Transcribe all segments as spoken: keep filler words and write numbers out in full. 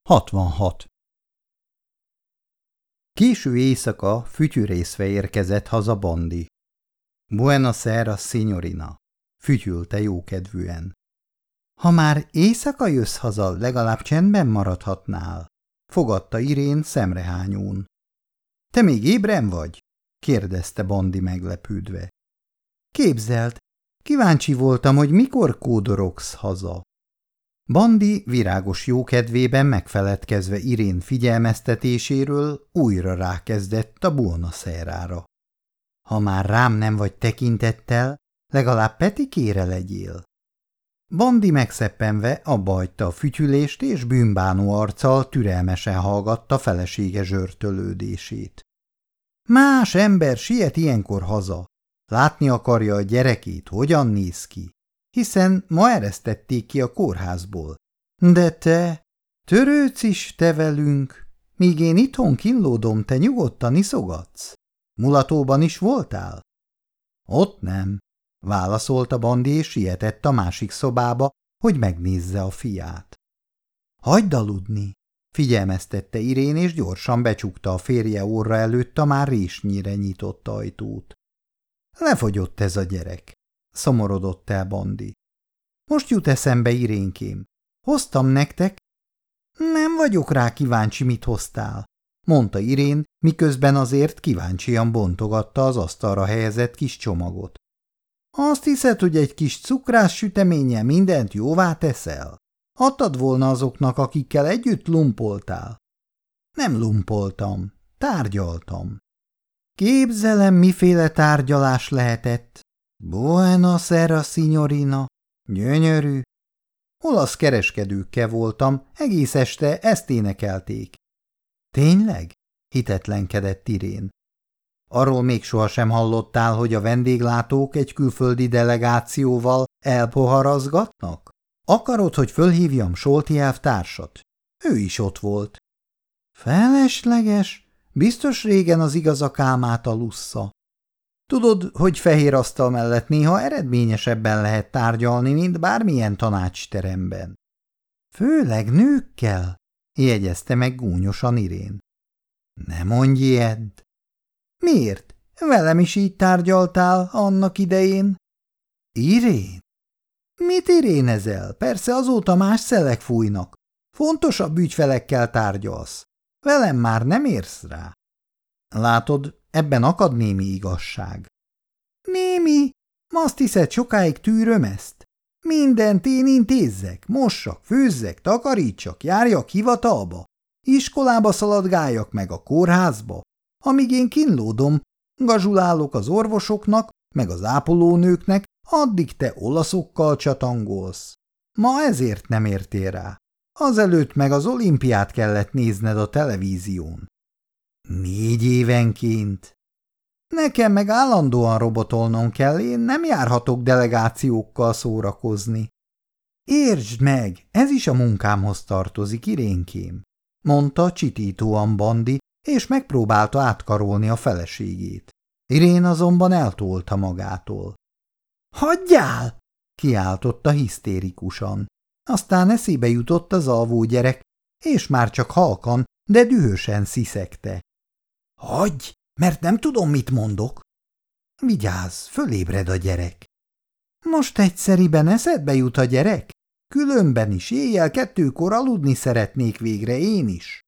hatvanhat. Késő éjszaka fütyürészve érkezett haza Bondi. Buonasera, signorina, fütyülte jókedvűen. Ha már éjszaka jössz haza, legalább csendben maradhatnál, fogadta Irén szemrehányón. Te még ébren vagy? kérdezte Bondi meglepődve. Képzeld, kíváncsi voltam, hogy mikor kódorogsz haza. Bondi virágos jókedvében megfeledkezve Irén figyelmeztetéséről újra rákezdett a buonaserára. Ha már rám nem vagy tekintettel, legalább Petikére legyél. Bondi megszeppenve abba hagyta a fütyülést, és bűnbánó arccal türelmesen hallgatta felesége zsörtölődését. Más ember siet ilyenkor haza. Látni akarja a gyerekét, hogyan néz ki, hiszen ma eresztették ki a kórházból. De te, törődsz is te velünk, míg én itthon kínlódom, te nyugodtan iszogatsz. Mulatóban is voltál? Ott nem, válaszolta Bondi, és sietett a másik szobába, hogy megnézze a fiát. Hagyd aludni, figyelmeztette Irén, és gyorsan becsukta a férje orra előtt a már résnyire nyitott ajtót. Lefogyott ez a gyerek, szomorodott el Bondi. Most jut eszembe, Irénkém. Hoztam nektek? Nem vagyok rá kíváncsi, mit hoztál, mondta Irén, miközben azért kíváncsian bontogatta az asztalra helyezett kis csomagot. Azt hiszed, hogy egy kis cukrás süteménnyel mindent jóvá teszel? Adtad volna azoknak, akikkel együtt lumpoltál. Nem lumpoltam, tárgyaltam. Képzelem, miféle tárgyalás lehetett. Buonasera, signorina. Gyönyörű. Olasz kereskedőkkel voltam, egész este ezt énekelték. Tényleg? Hitetlenkedett Irén. Arról még sohasem hallottál, hogy a vendéglátók egy külföldi delegációval elpoharazgatnak? Akarod, hogy fölhívjam Solti elvtársat? Ő is ott volt. Felesleges? Biztos régen az igazak álmát alussza. Tudod, hogy fehér asztal mellett néha eredményesebben lehet tárgyalni, mint bármilyen tanácsteremben. Főleg nőkkel, jegyezte meg gúnyosan Irén. Ne mondj ilyet. Miért? Velem is így tárgyaltál annak idején? Irén? Mit irénezel? Persze azóta más szelek fújnak. Fontosabb ügyfelekkel tárgyalsz. Velem már nem érsz rá. Látod, ebben akad némi igazság. Némi? Azt hiszed, sokáig tűröm ezt? Mindent én intézzek, mossak, főzzek, takarítsak, járjak hivatalba, iskolába szaladgáljak meg a kórházba, amíg én kínlódom, gazsulálok az orvosoknak, meg az ápolónőknek, addig te olaszokkal csatangolsz. Ma ezért nem értél rá. Azelőtt meg az olimpiát kellett nézned a televízión. Négy évenként. Nekem meg állandóan robotolnom kell, én nem járhatok delegációkkal szórakozni. Értsd meg, ez is a munkámhoz tartozik, Irénkém, mondta csitítóan Bondi, és megpróbálta átkarolni a feleségét. Irén azonban eltolta magától. Hagyjál! Kiáltotta hisztérikusan. Aztán eszébe jutott az alvó gyerek, és már csak halkan, de dühösen sziszegte. Hagyj, mert nem tudom, mit mondok. Vigyázz, fölébred a gyerek. Most egyszeriben eszedbe jut a gyerek? Különben is éjjel kettőkor aludni szeretnék végre én is.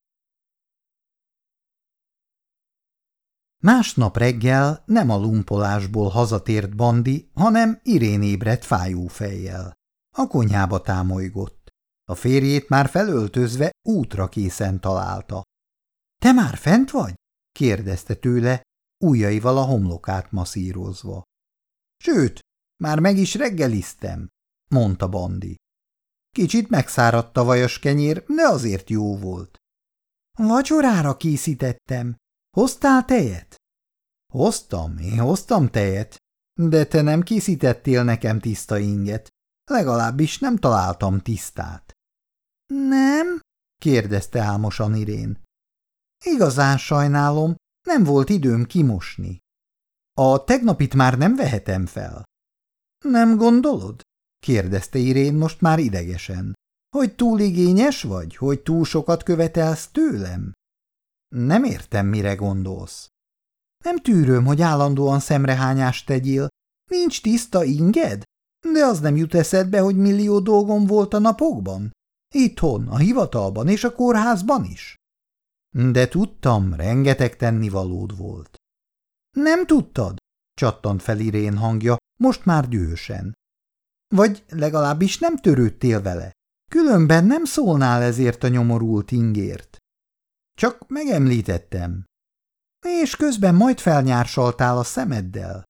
Másnap reggel nem a lumpolásból hazatért Bondi, hanem Irén ébredt fájó fejjel. A konyhába támolygott. A férjét már felöltözve útra készen találta. – Te már fent vagy? – kérdezte tőle, ujjaival a homlokát masszírozva. – Sőt, már meg is reggeliztem – mondta Bondi. Kicsit megszáradt a vajas kenyér, de azért jó volt. – Vacsorára készítettem. Hoztál tejet? – Hoztam, én hoztam tejet, de te nem készítettél nekem tiszta inget. Legalábbis nem találtam tisztát. Nem? kérdezte álmosan Irén. Igazán sajnálom, nem volt időm kimosni. A tegnapit már nem vehetem fel. Nem gondolod? kérdezte Irén most már idegesen. Hogy túl igényes vagy, hogy túl sokat követelsz tőlem? Nem értem, mire gondolsz. Nem tűröm, hogy állandóan szemrehányást tegyél. Nincs tiszta inged? De az nem jut eszedbe, hogy millió dolgom volt a napokban? Itthon, a hivatalban és a kórházban is. De tudtam, rengeteg tennivalód volt. Nem tudtad? Csattant fel Irén hangja, most már dühösen. Vagy legalábbis nem törődtél vele. Különben nem szólnál ezért a nyomorult ingért. Csak megemlítettem. És közben majd felnyársaltál a szemeddel.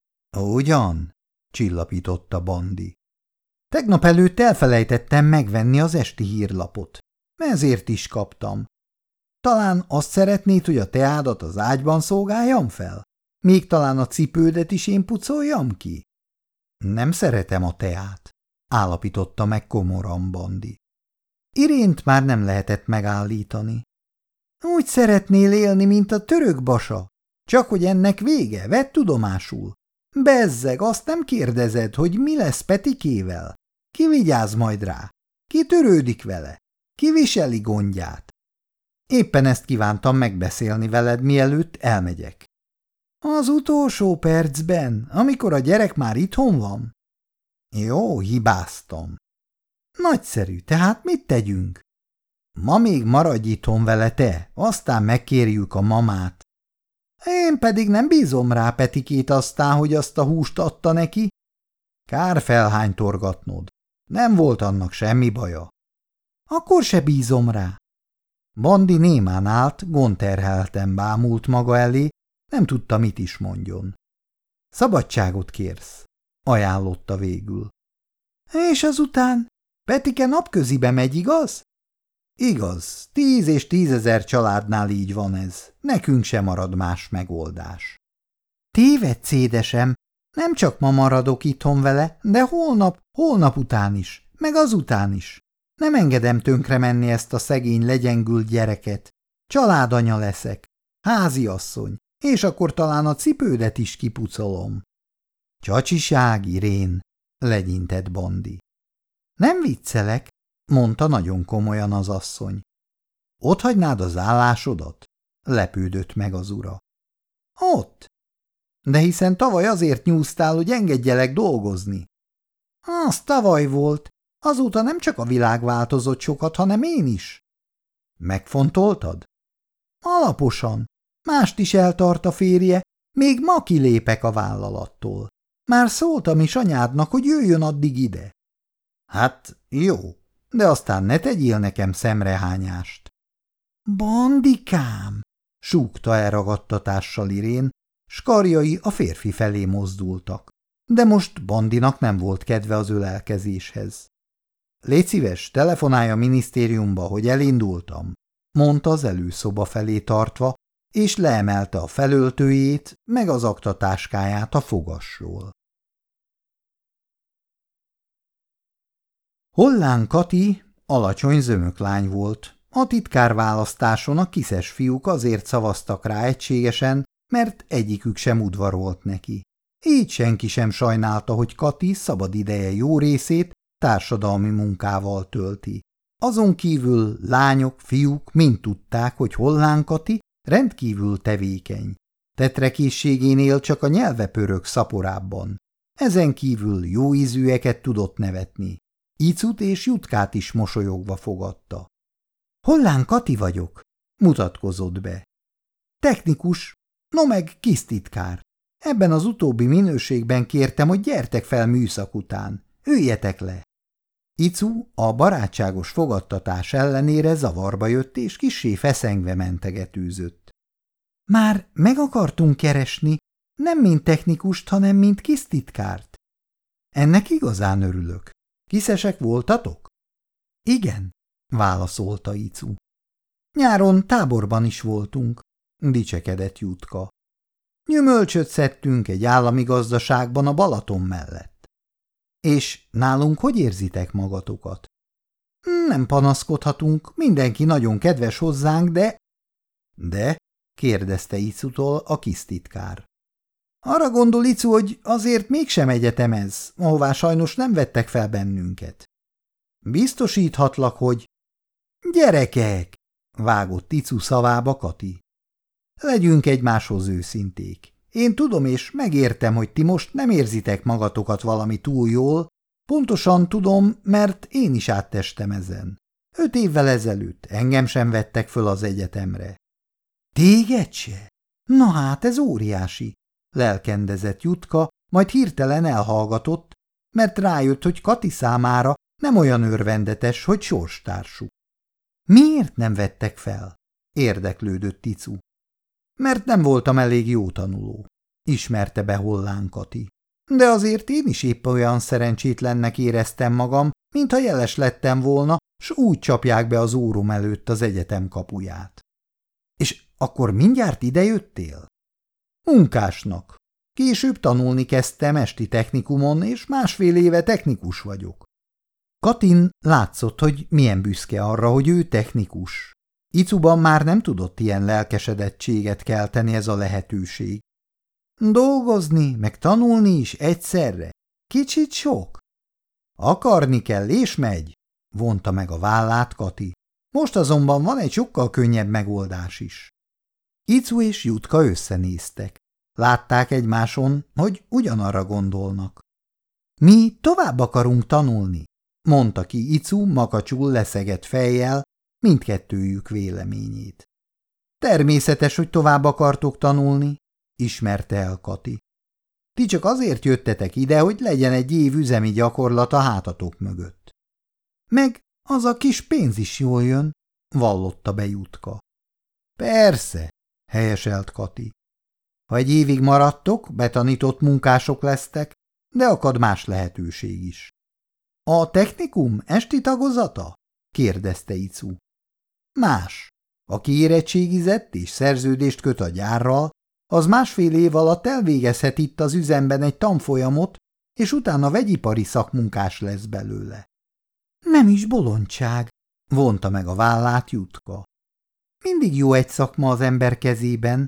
Ugyan? Csillapította Bandi. Tegnap előtt elfelejtettem megvenni az esti hírlapot. Ezért is kaptam. Talán azt szeretnéd, hogy a teádat az ágyban szolgáljam fel? Még talán a cipődet is én pucoljam ki? Nem szeretem a teát, állapította meg komoran Bandi. Irént már nem lehetett megállítani. Úgy szeretnél élni, mint a török basa? Csak hogy ennek vége, vedd tudomásul. Bezzeg, azt nem kérdezed, hogy mi lesz Petikével? Ki vigyáz majd rá? Ki törődik vele? Ki viseli gondját? Éppen ezt kívántam megbeszélni veled, mielőtt elmegyek. Az utolsó percben, amikor a gyerek már itthon van? Jó, hibáztam. Nagyszerű, tehát mit tegyünk? Ma még maradj itthon vele te, aztán megkérjük a mamát. Én pedig nem bízom rá Petikét aztán, hogy azt a húst adta neki. Kár felhánytorgatnod. Nem volt annak semmi baja. Akkor se bízom rá. Bandi némán állt, gondterhelten bámult maga elé, nem tudta, mit is mondjon. Szabadságot kérsz, ajánlotta végül. És azután? Petike napközibe megy, igaz? Igaz, tíz és tízezer családnál így van ez, nekünk sem marad más megoldás. Tévedsz, édesem, nem csak ma maradok itthon vele, de holnap, holnap után is, meg azután is. Nem engedem tönkre menni ezt a szegény legyengült gyereket. Családanya leszek, háziasszony, és akkor talán a cipődet is kipucolom. Csacsiság, Irén, legyintett Bandi. Nem viccelek, mondta nagyon komolyan az asszony. Ott hagynád az állásodat? Lepődött meg az ura. Ott. De hiszen tavaly azért nyúztál, hogy engedjelek dolgozni. Az tavaly volt. Azóta nem csak a világ változott sokat, hanem én is. Megfontoltad? Alaposan. Mást is eltart a férje, még ma kilépek a vállalattól. Már szóltam is anyádnak, hogy jöjjön addig ide. Hát jó, de aztán ne tegyél nekem szemrehányást. Bandikám, súgta elragadtatással Irén, s karjai a férfi felé mozdultak. De most Bandinak nem volt kedve az ölelkezéshez. Légy szíves, telefonálj a minisztériumba, hogy elindultam, mondta az előszoba felé tartva, és leemelte a felöltőjét, meg az aktatáskáját a fogasról. Hollán Kati alacsony zömök lány volt. A titkárválasztáson a kiszes fiúk azért szavaztak rá egységesen, mert egyikük sem udvarolt neki. Így senki sem sajnálta, hogy Kati szabad ideje jó részét társadalmi munkával tölti. Azon kívül lányok, fiúk mind tudták, hogy Hollán Kati rendkívül tevékeny. Tetrekészségénél csak a nyelve pörög szaporábban. Ezen kívül jó ízűeket tudott nevetni. Icut és Jutkát is mosolyogva fogadta. Hollán Kati vagyok, mutatkozott be. Technikus, no meg kis titkár. Ebben az utóbbi minőségben kértem, hogy gyertek fel műszak után. Üljetek le. Icu a barátságos fogadtatás ellenére zavarba jött, és kissé feszengve mentegetőzött. Már meg akartunk keresni, nem mint technikust, hanem mint kis titkárt. Ennek igazán örülök. Kiszesek voltatok? Igen, válaszolta Icu. Nyáron táborban is voltunk, dicsekedett Jutka. Gyümölcsöt szedtünk egy állami gazdaságban a Balaton mellett. És nálunk hogy érzitek magatokat? Nem panaszkodhatunk, mindenki nagyon kedves hozzánk, de... De? kérdezte Icutól a kis titkár. Arra gondol Icu, hogy azért mégsem egyetem ez, ahová sajnos nem vettek fel bennünket. Biztosíthatlak, hogy... Gyerekek! Vágott Icu szavába Kati. Legyünk egymáshoz őszinték. Én tudom és megértem, hogy ti most nem érzitek magatokat valami túl jól, pontosan tudom, mert én is áttestem ezen. Öt évvel ezelőtt engem sem vettek föl az egyetemre. Téged se? Na hát, ez óriási, lelkendezett Jutka, majd hirtelen elhallgatott, mert rájött, hogy Kati számára nem olyan örvendetes, hogy sorstársuk. Miért nem vettek fel? Érdeklődött Icu. Mert nem voltam elég jó tanuló, ismerte be Hollán Kati. De azért én is épp olyan szerencsétlennek éreztem magam, mintha jeles lettem volna, s úgy csapják be az órom előtt az egyetem kapuját. És akkor mindjárt idejöttél? Munkásnak. Később tanulni kezdtem esti technikumon, és másfél éve technikus vagyok. Katin látszott, hogy milyen büszke arra, hogy ő technikus. Icuban már nem tudott ilyen lelkesedettséget kelteni ez a lehetőség. Dolgozni, meg tanulni is egyszerre. Kicsit sok. Akarni kell, és megy, vonta meg a vállát Kati. Most azonban van egy sokkal könnyebb megoldás is. Icu és Jutka összenéztek. Látták egymáson, hogy ugyanarra gondolnak. Mi tovább akarunk tanulni, mondta ki Icu makacsul leszegett fejjel mindkettőjük véleményét. Természetes, hogy tovább akartok tanulni, ismerte el Kati. Ti csak azért jöttetek ide, hogy legyen egy év üzemi gyakorlat a hátatok mögött. Meg az a kis pénz is jól jön, vallotta be Jutka. Persze, helyeselt Kati. Ha egy évig maradtok, betanított munkások lesztek, de akad más lehetőség is. A technikum esti tagozata? Kérdezte Icu. Más. Aki érettségizett és szerződést köt a gyárral, az másfél év alatt elvégezhet itt az üzemben egy tanfolyamot, és utána vegyipari szakmunkás lesz belőle. Nem is bolondság, vonta meg a vállát Jutka. Mindig jó egy szakma az ember kezében.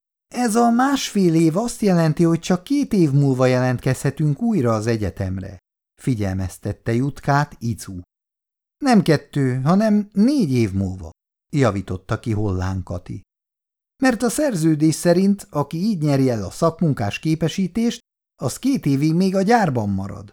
Ez a másfél év azt jelenti, hogy csak két év múlva jelentkezhetünk újra az egyetemre, figyelmeztette Jutkát Icu. Nem kettő, hanem négy év múlva, javította ki Hollán Kati. Mert a szerződés szerint, aki így nyeri el a szakmunkás képesítést, az két évig még a gyárban marad.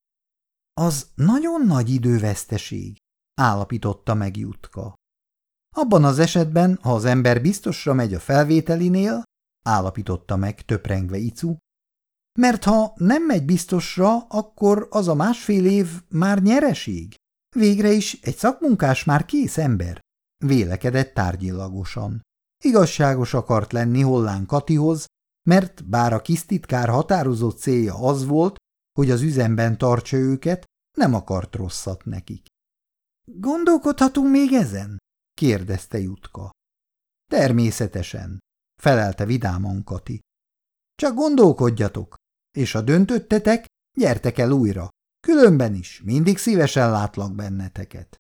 Az nagyon nagy időveszteség, állapította meg Jutka. Abban az esetben, ha az ember biztosra megy a felvételinél, állapította meg töprengve Icu, mert ha nem megy biztosra, akkor az a másfél év már nyereség. Végre is egy szakmunkás már kész ember, vélekedett tárgyilagosan. Igazságos akart lenni Hollán Katihoz, mert bár a kis titkár határozott célja az volt, hogy az üzemben tartsa őket, nem akart rosszat nekik. Gondolkodhatunk még ezen? kérdezte Jutka. Természetesen, felelte vidáman Kati. Csak gondolkodjatok, és ha döntöttetek, gyertek el újra, különben is mindig szívesen látlak benneteket.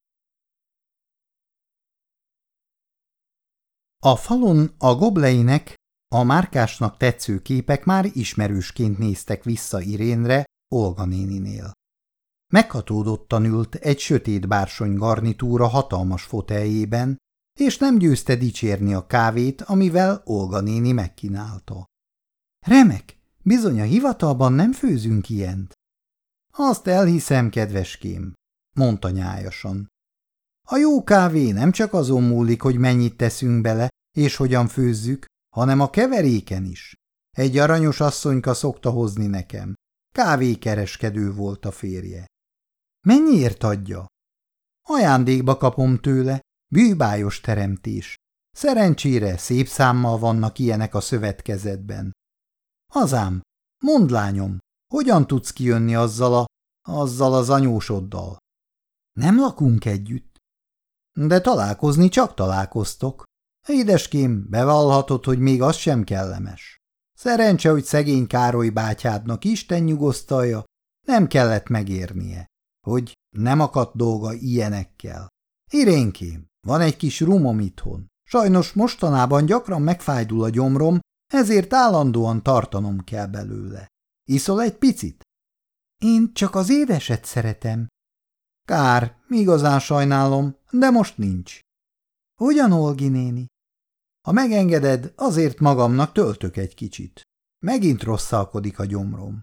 A falon a gobleinek, a Márkásnak tetsző képek már ismerősként néztek vissza Irénre, Olga néninél. Meghatódottan ült egy sötét bársony garnitúra hatalmas foteljében, és nem győzte dicsérni a kávét, amivel Olga néni megkínálta. Remek, bizony a hivatalban nem főzünk ilyent. Azt elhiszem, kedveském, mondta nyájasan. A jó kávé nem csak azon múlik, hogy mennyit teszünk bele, és hogyan főzzük, hanem a keveréken is. Egy aranyos asszonyka szokta hozni nekem. Kávékereskedő volt a férje. Mennyiért adja? Ajándékba kapom tőle, bűbájos teremtés. Szerencsére szép számmal vannak ilyenek a szövetkezetben. Azám, mondd lányom, hogyan tudsz kijönni azzal a, azzal az anyósoddal? Nem lakunk együtt. De találkozni csak találkoztok. Édeském, bevallhatod, hogy még az sem kellemes. Szerencse, hogy szegény Károly bátyádnak Isten nyugosztalja, nem kellett megérnie, hogy nem akadt dolga ilyenekkel. Irénkém, van egy kis rumom itthon. Sajnos mostanában gyakran megfájdul a gyomrom, ezért állandóan tartanom kell belőle. Iszol egy picit? Én csak az édeset szeretem. Kár, igazán sajnálom, de most nincs. Ugyan, Olgi néni? Ha megengeded, azért magamnak töltök egy kicsit. Megint rosszalkodik a gyomrom.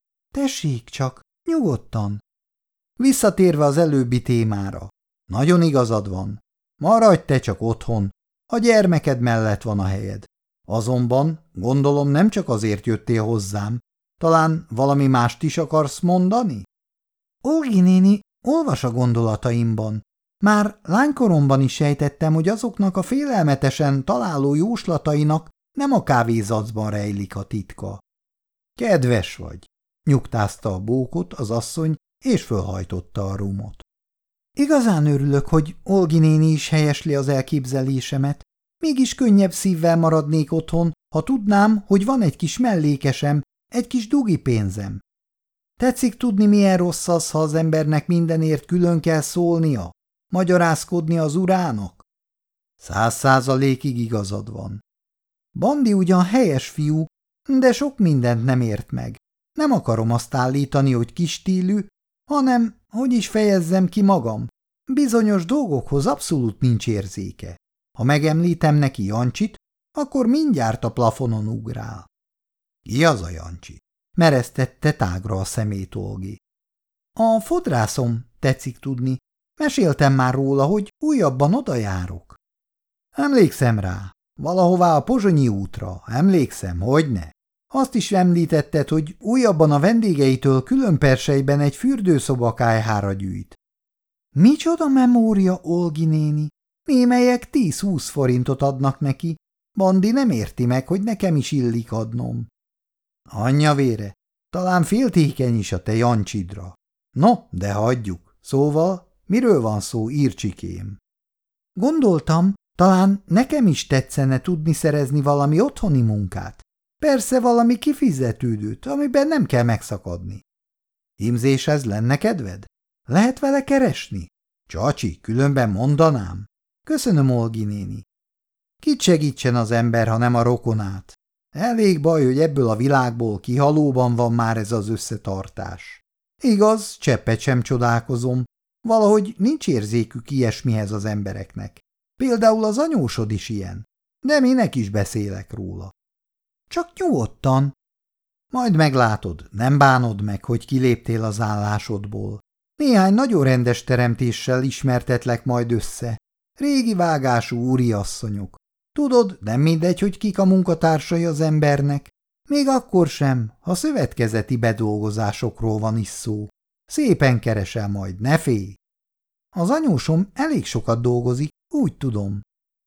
Tessék csak, nyugodtan. Visszatérve az előbbi témára. Nagyon igazad van. Maradj te csak otthon. A gyermeked mellett van a helyed. Azonban, gondolom, nem csak azért jöttél hozzám. Talán valami mást is akarsz mondani? Olgi néni, olvas a gondolataimban. Már lánykoromban is sejtettem, hogy azoknak a félelmetesen találó jóslatainak nem a kávézacban rejlik a titka. Kedves vagy, nyugtázta a bókot az asszony, és fölhajtotta a rumot. Igazán örülök, hogy Olgi néni is helyesli az elképzelésemet. Mégis könnyebb szívvel maradnék otthon, ha tudnám, hogy van egy kis mellékesem, egy kis dugi pénzem. Tetszik tudni, milyen rossz az, ha az embernek mindenért külön kell szólnia, magyarázkodni az urának? Száz százalékig igazad van. Bandi ugyan helyes fiú, de sok mindent nem ért meg. Nem akarom azt állítani, hogy kistílű, hanem, hogy is fejezzem ki magam. Bizonyos dolgokhoz abszolút nincs érzéke. Ha megemlítem neki Jancsit, akkor mindjárt a plafonon ugrál. Ki az a Jancsi? Meresztette tágra a szemét Olgi. A fodrászom, tetszik tudni. Meséltem már róla, hogy újabban oda járok. Emlékszem rá. Valahová a Pozsonyi útra. Emlékszem, hogyne. Azt is említetted, hogy újabban a vendégeitől külön persejben egy fürdőszobakályhára gyűjt. Micsoda memória, Olgi néni? Némelyek tíz-húsz forintot adnak neki. Bandi nem érti meg, hogy nekem is illik adnom. Anyja vére, talán féltékeny is a te Jancsidra. No, de hagyjuk. Szóval, miről van szó, Ircsikém? Gondoltam, talán nekem is tetszene tudni szerezni valami otthoni munkát. Persze valami kifizetődőt, amiben nem kell megszakadni. Hímzéshez lenne kedved? Lehet vele keresni? Csacsi, különben mondanám. Köszönöm, Olgi néni. Kit segítsen az ember, ha nem a rokonát? Elég baj, hogy ebből a világból kihalóban van már ez az összetartás. Igaz, cseppet sem csodálkozom. Valahogy nincs érzékük ilyesmihez az embereknek. Például az anyósod is ilyen. De minek is beszélek róla. Csak nyugodtan. Majd meglátod, nem bánod meg, hogy kiléptél az állásodból. Néhány nagyon rendes teremtéssel ismertetlek majd össze. Régi vágású úriasszonyok. Tudod, nem mindegy, hogy kik a munkatársai az embernek. Még akkor sem, ha szövetkezeti bedolgozásokról van is szó. Szépen keresel majd, ne félj. Az anyósom elég sokat dolgozik, úgy tudom.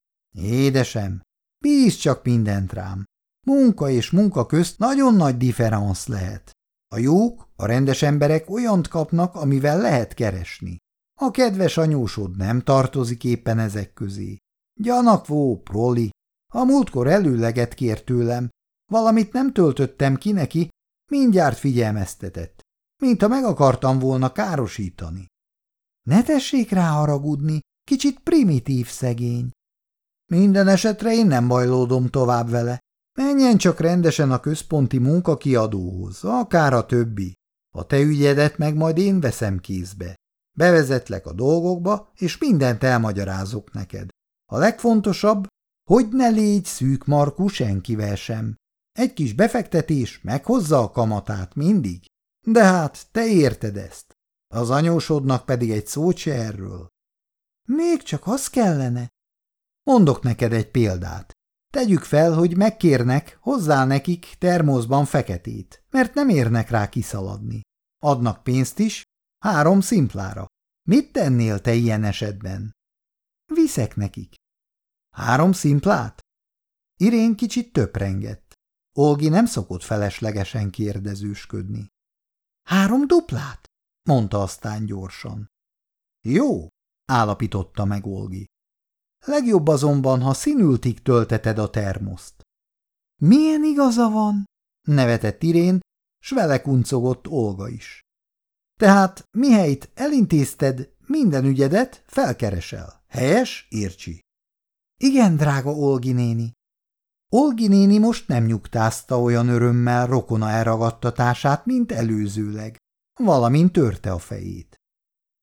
Édesem, bízz csak mindent rám. Munka és munka közt nagyon nagy differenc lehet. A jók, a rendes emberek olyant kapnak, amivel lehet keresni. A kedves anyósod nem tartozik éppen ezek közé. Gyanakvó, proli. A múltkor előleget kért tőlem. Valamit nem töltöttem ki neki, mindjárt figyelmeztetett. Mintha meg akartam volna károsítani. Ne tessék rá haragudni, kicsit primitív szegény. Minden esetre én nem bajlódom tovább vele. Menjen csak rendesen a központi munkakiadóhoz, akár a többi. A te ügyedet meg majd én veszem kézbe. Bevezetlek a dolgokba, és mindent elmagyarázok neked. A legfontosabb, hogy ne légy szűk markú senkivel sem. Egy kis befektetés meghozza a kamatát mindig. De hát te érted ezt. Az anyósodnak pedig egy szót se erről. Még csak az kellene. Mondok neked egy példát. Tegyük fel, hogy megkérnek, hozzá nekik termoszban feketét, mert nem érnek rá kiszaladni. Adnak pénzt is, három szimplára. Mit tennél te ilyen esetben? Viszek nekik. Három szimplát? Irén kicsit töprengett. Olgi nem szokott feleslegesen kérdezősködni. Három duplát? Mondta aztán gyorsan. Jó, állapította meg Olgi. Legjobb azonban, ha színültig tölteted a termoszt. Milyen igaza van? Nevetett Irén, s vele kuncogott Olga is. Tehát mihelyt elintézted minden ügyedet, felkeresel. Helyes, Ircsi? Igen, drága Olgi néni. Olgi néni most nem nyugtázta olyan örömmel rokona elragadtatását, mint előzőleg, valamint törte a fejét.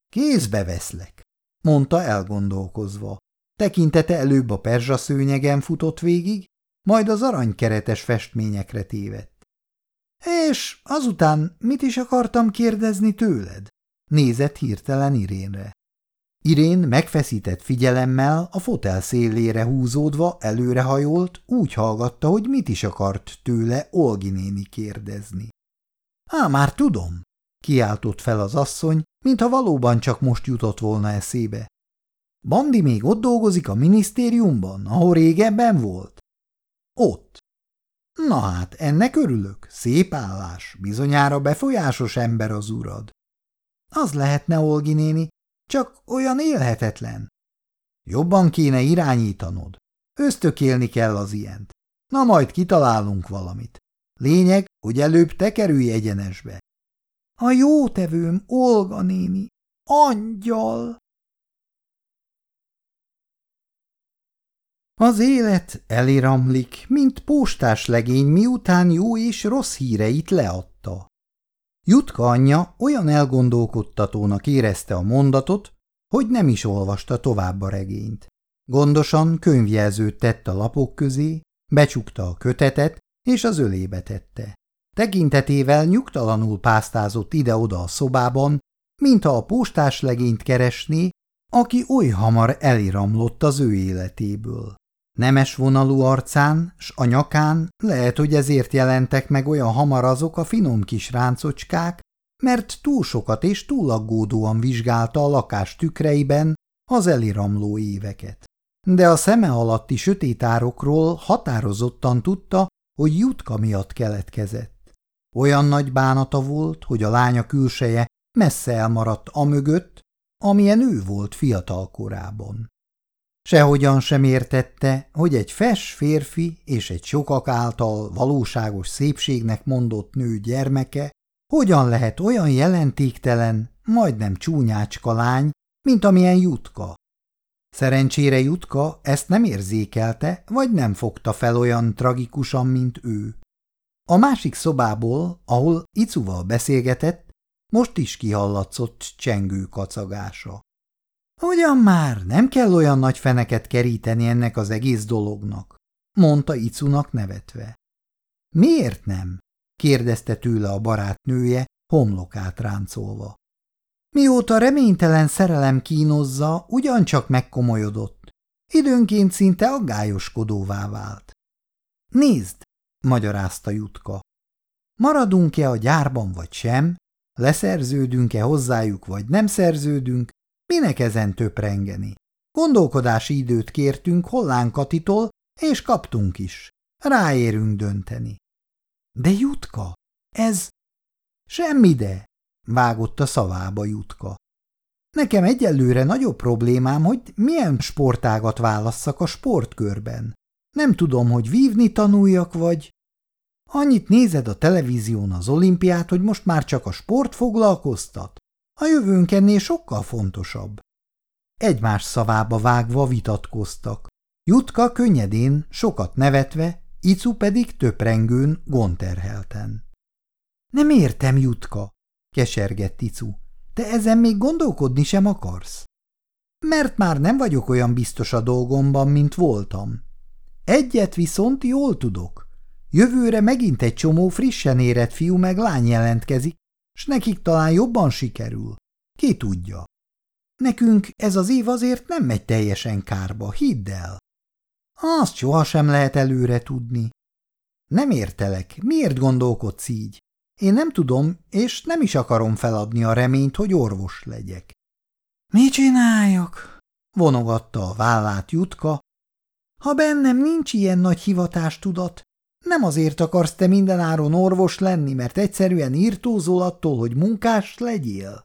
Kézbe veszlek, mondta elgondolkozva. Tekintete előbb a perzsaszőnyegen futott végig, majd az aranykeretes festményekre tévedt. És azután mit is akartam kérdezni tőled? Nézett hirtelen Irénre. Irén megfeszített figyelemmel a fotel szélére húzódva előrehajolt, úgy hallgatta, hogy mit is akart tőle Olgi néni kérdezni. Á, már tudom, kiáltott fel az asszony, mintha valóban csak most jutott volna eszébe. Bandi még ott dolgozik a minisztériumban, ahol régebben volt? Ott. Na hát, ennek örülök, szép állás, bizonyára befolyásos ember az urad. Az lehetne, Olgi néni, csak olyan élhetetlen. Jobban kéne irányítanod. Ösztökélni kell az ilyent. Na majd kitalálunk valamit. Lényeg, hogy előbb te kerülj egyenesbe. A jótevőm, Olga néni, angyal! Az élet eliramlik, mint postás legény, miután jó és rossz híreit leadta. Jutka anyja olyan elgondolkodtatónak érezte a mondatot, hogy nem is olvasta tovább a regényt. Gondosan könyvjelzőt tett a lapok közé, becsukta a kötetet, és az ölébe tette. Tekintetével nyugtalanul pásztázott ide-oda a szobában, mintha a postás legényt keresné, aki oly hamar eliramlott az ő életéből. Nemes vonalú arcán, s a nyakán lehet, hogy ezért jelentek meg olyan hamar azok a finom kis ráncocskák, mert túl sokat és túl aggódóan vizsgálta a lakás tükreiben az eliramló éveket. De a szeme alatti sötét árokról határozottan tudta, hogy Jutka miatt keletkezett. Olyan nagy bánata volt, hogy a lánya külseje messze elmaradt amögött, amilyen ő volt fiatal korában. Sehogyan sem értette, hogy egy fes férfi és egy sokak által valóságos szépségnek mondott nő gyermeke hogyan lehet olyan jelentéktelen, majdnem csúnyácska lány, mint amilyen Jutka. Szerencsére Jutka ezt nem érzékelte, vagy nem fogta fel olyan tragikusan, mint ő. A másik szobából, ahol Icuval beszélgetett, most is kihallatszott csengő kacagása. Ugyan már nem kell olyan nagy feneket keríteni ennek az egész dolognak, mondta Icunak nevetve. Miért nem? kérdezte tőle a barátnője, homlokát ráncolva. Mióta reménytelen szerelem kínozza, ugyancsak megkomolyodott. Időnként szinte aggályoskodóvá vált. Nézd, magyarázta Jutka. Maradunk-e a gyárban vagy sem? Leszerződünk-e hozzájuk vagy nem szerződünk? Minek ezen töprengeni? Gondolkodási időt kértünk Hollán Katitól, és kaptunk is. Ráérünk dönteni. De Jutka, ez... Semmi de, vágott a szavába Jutka. Nekem egyelőre nagyobb problémám, hogy milyen sportágat válasszak a sportkörben. Nem tudom, hogy vívni tanuljak, vagy... Annyit nézed a televízión az olimpiát, hogy most már csak a sport foglalkoztat. A jövőnk ennél sokkal fontosabb. Egymás szavába vágva vitatkoztak. Jutka könnyedén, sokat nevetve, Icu pedig töprengőn, gondterhelten. Nem értem, Jutka, kesergett Icu. Te ezen még gondolkodni sem akarsz? Mert már nem vagyok olyan biztos a dolgomban, mint voltam. Egyet viszont jól tudok. Jövőre megint egy csomó frissen érett fiú meg lány jelentkezik, s nekik talán jobban sikerül. Ki tudja? Nekünk ez az év azért nem megy teljesen kárba, hidd el. Azt sohasem lehet előre tudni. Nem értelek, miért gondolkodsz így? Én nem tudom, és nem is akarom feladni a reményt, hogy orvos legyek. Mi csináljak? Vonogatta a vállát Jutka. Ha bennem nincs ilyen nagy hivatástudat, nem azért akarsz te mindenáron orvos lenni, mert egyszerűen írtózol attól, hogy munkás legyél?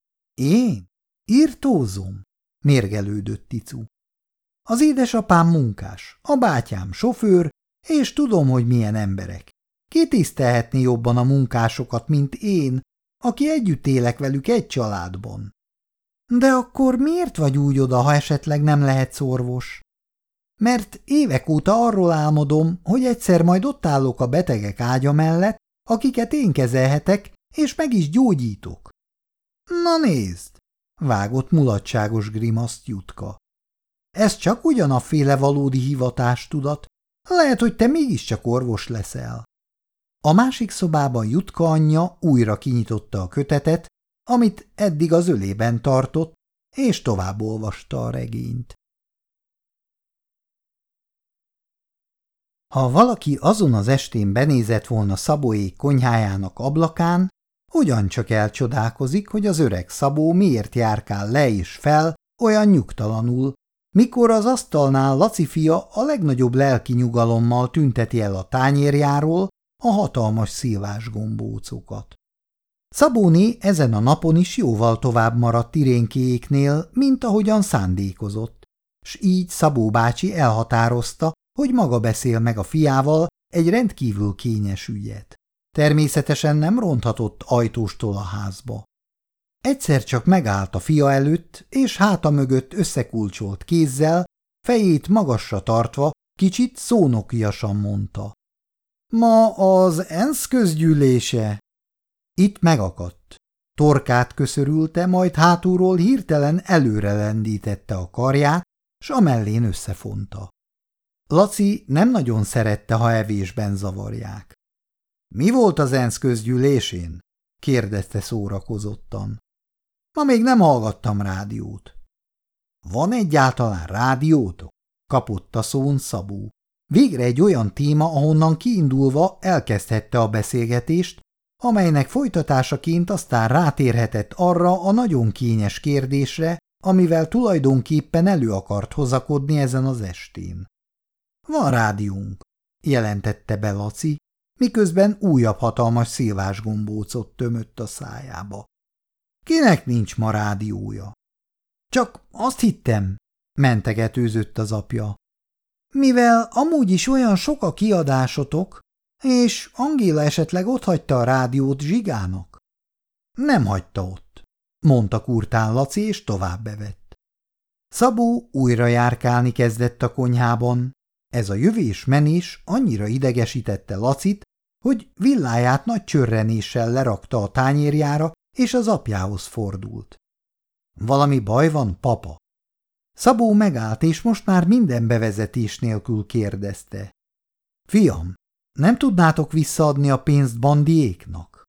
Én? Írtózom? Mérgelődött Icu. Az édesapám munkás, a bátyám sofőr, és tudom, hogy milyen emberek. Ki tisztelhetné jobban a munkásokat, mint én, aki együtt élek velük egy családban? De akkor miért vagy úgy oda, ha esetleg nem lehetsz orvos? Mert évek óta arról álmodom, hogy egyszer majd ott állok a betegek ágya mellett, akiket én kezelhetek, és meg is gyógyítok. Na nézd, vágott mulatságos grimaszt Jutka. Ez csak ugyanafféle valódi hivatástudat, lehet, hogy te mégiscsak orvos leszel. A másik szobában Jutka anyja újra kinyitotta a kötetet, amit eddig az ölében tartott, és tovább olvasta a regényt. Ha valaki azon az estén benézett volna Szabóék konyhájának ablakán, ugyancsak elcsodálkozik, hogy az öreg Szabó miért járkál le és fel olyan nyugtalanul, mikor az asztalnál Laci fia a legnagyobb lelki nyugalommal tünteti el a tányérjáról a hatalmas szilvás gombócokat. Szabóné ezen a napon is jóval tovább maradt Irénkéjéknél, mint ahogyan szándékozott, s így Szabó bácsi elhatározta, hogy maga beszél meg a fiával egy rendkívül kényes ügyet. Természetesen nem ronthatott ajtóstól a házba. Egyszer csak megállt a fia előtt, és háta mögött összekulcsolt kézzel, fejét magasra tartva, kicsit szónokiasan mondta. Ma az ENSZ közgyűlése. Itt megakadt. Torkát köszörülte, majd hátulról hirtelen előre lendítette a karját, s a mellén összefonta. Laci nem nagyon szerette, ha evésben zavarják. – Mi volt az ENSZ közgyűlésén? – kérdezte szórakozottan. – Ma még nem hallgattam rádiót. – Van egyáltalán rádiótok? – kapott a szón Szabó. Végre egy olyan téma, ahonnan kiindulva elkezdhette a beszélgetést, amelynek folytatásaként aztán rátérhetett arra a nagyon kényes kérdésre, amivel tulajdonképpen elő akart hozakodni ezen az estén. Van rádiónk, jelentette be Laci, miközben újabb hatalmas szilvás gombócot tömött a szájába. Kinek nincs ma rádiója? Csak azt hittem, mentegetőzött az apja. Mivel amúgy is olyan sok a kiadásotok, és Angéla esetleg otthagyta a rádiót Zsigának? Nem hagyta ott, mondta kurtán Laci, és tovább bevett. Szabó újra járkálni kezdett a konyhában. Ez a jövés-menés annyira idegesítette Lacit, hogy villáját nagy csörrenéssel lerakta a tányérjára, és az apjához fordult. Valami baj van, papa? Szabó megállt, és most már minden bevezetés nélkül kérdezte. Fiam, nem tudnátok visszaadni a pénzt Bandiéknak?